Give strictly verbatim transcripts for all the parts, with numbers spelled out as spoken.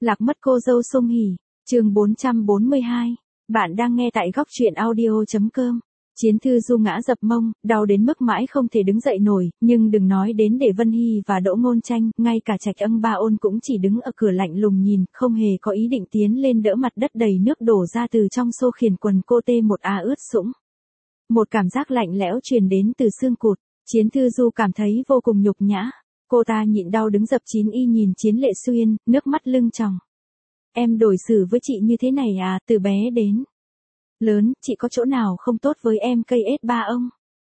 Lạc mất cô dâu Song Hỷ, chương bốn trăm bốn mươi hai. Bạn đang nghe tại góc truyện audio.com. Chiến Thư Du ngã dập mông, đau đến mức mãi không thể đứng dậy nổi, nhưng đừng nói đến để Vân Hy và Đỗ Ngôn Tranh, ngay cả Trạch Ân Ba Ôn cũng chỉ đứng ở cửa lạnh lùng nhìn, không hề có ý định tiến lên đỡ mặt đất đầy nước đổ ra từ trong xô khiển quần cô tê một a ướt sũng. Một cảm giác lạnh lẽo truyền đến từ xương cụt, Chiến Thư Du cảm thấy vô cùng nhục nhã. Cô ta nhịn đau đứng dập chín y nhìn Chiến Lệ Xuyên, nước mắt lưng tròng. Em đối xử với chị như thế này à, từ bé đến lớn, chị có chỗ nào không tốt với em cây ết ba ông?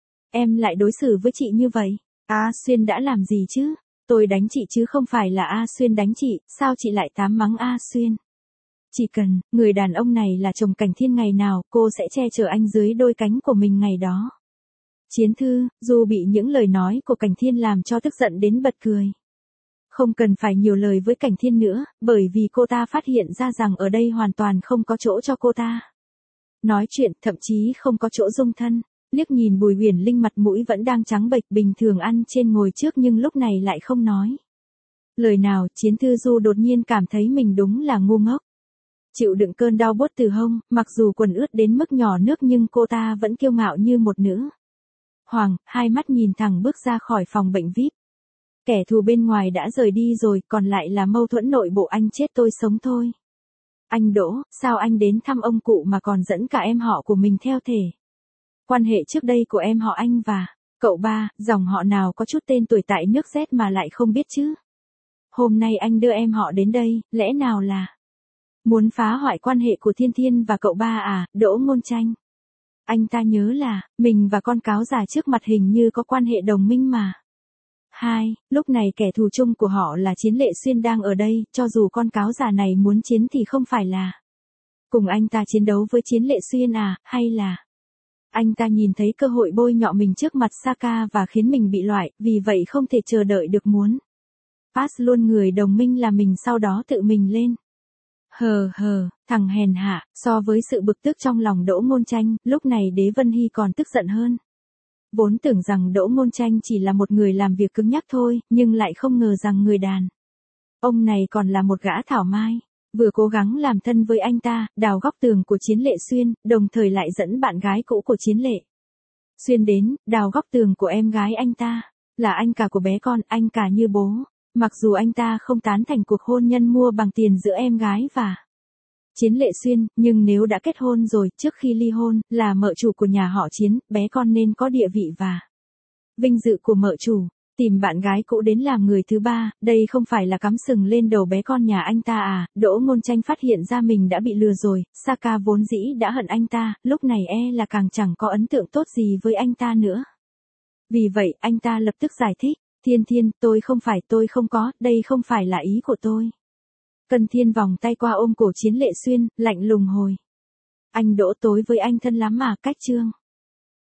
Em lại đối xử với chị như vậy. A Xuyên đã làm gì chứ? Tôi đánh chị chứ không phải là A Xuyên đánh chị, sao chị lại tám mắng A Xuyên? Chỉ cần, người đàn ông này là chồng Cảnh Thiên ngày nào, cô sẽ che chở anh dưới đôi cánh của mình ngày đó. Chiến Thư, dù bị những lời nói của Cảnh Thiên làm cho tức giận đến bật cười. Không cần phải nhiều lời với Cảnh Thiên nữa, bởi vì cô ta phát hiện ra rằng ở đây hoàn toàn không có chỗ cho cô ta nói chuyện, thậm chí không có chỗ dung thân. Liếc nhìn Bùi Huyền Linh mặt mũi vẫn đang trắng bệch bình thường ăn trên ngồi trước nhưng lúc này lại không nói lời nào. Chiến Thư Du đột nhiên cảm thấy mình đúng là ngu ngốc. Chịu đựng cơn đau buốt từ hông, mặc dù quần ướt đến mức nhỏ nước nhưng cô ta vẫn kiêu ngạo như một nữ hoàng, hai mắt nhìn thẳng bước ra khỏi phòng bệnh vi ai pi. Kẻ thù bên ngoài đã rời đi rồi, còn lại là mâu thuẫn nội bộ anh chết tôi sống thôi. Anh Đỗ, sao anh đến thăm ông cụ mà còn dẫn cả em họ của mình theo thể? Quan hệ trước đây của em họ anh và cậu ba, dòng họ nào có chút tên tuổi tại nước Z mà lại không biết chứ? Hôm nay anh đưa em họ đến đây, lẽ nào là muốn phá hoại quan hệ của Thiên Thiên và cậu ba à, Đỗ Ngôn Tranh? Anh ta nhớ là, mình và con cáo già trước mặt hình như có quan hệ đồng minh mà. Hai, lúc này kẻ thù chung của họ là Chiến Lệ Xuyên đang ở đây, cho dù con cáo già này muốn chiến thì không phải là cùng anh ta chiến đấu với Chiến Lệ Xuyên à, hay là anh ta nhìn thấy cơ hội bôi nhọ mình trước mặt Saka và khiến mình bị loại, vì vậy không thể chờ đợi được muốn pass luôn người đồng minh là mình sau đó tự mình lên. Hờ hờ, thằng hèn hạ, so với sự bực tức trong lòng Đỗ Ngôn Tranh, lúc này Đế Vân Hy còn tức giận hơn. Vốn tưởng rằng Đỗ Ngôn Tranh chỉ là một người làm việc cứng nhắc thôi, nhưng lại không ngờ rằng người đàn ông này còn là một gã thảo mai, vừa cố gắng làm thân với anh ta, đào góc tường của Chiến Lệ Xuyên, đồng thời lại dẫn bạn gái cũ của Chiến Lệ Xuyên đến, đào góc tường của em gái anh ta, là anh cả của bé con, anh cả như bố. Mặc dù anh ta không tán thành cuộc hôn nhân mua bằng tiền giữa em gái và Chiến Lệ Xuyên, nhưng nếu đã kết hôn rồi, trước khi ly hôn, là mợ chủ của nhà họ Chiến, bé con nên có địa vị và vinh dự của mợ chủ. Tìm bạn gái cũ đến làm người thứ ba, đây không phải là cắm sừng lên đầu bé con nhà anh ta à? Đỗ Ngôn Tranh phát hiện ra mình đã bị lừa rồi, Saka vốn dĩ đã hận anh ta, lúc này e là càng chẳng có ấn tượng tốt gì với anh ta nữa. Vì vậy, anh ta lập tức giải thích. Thiên Thiên, tôi không phải, tôi không có, đây không phải là ý của tôi. Cần Thiên vòng tay qua ôm cổ Chiến Lệ Xuyên, lạnh lùng hồi. Anh Đỗ, tối với anh thân lắm mà, cách chương.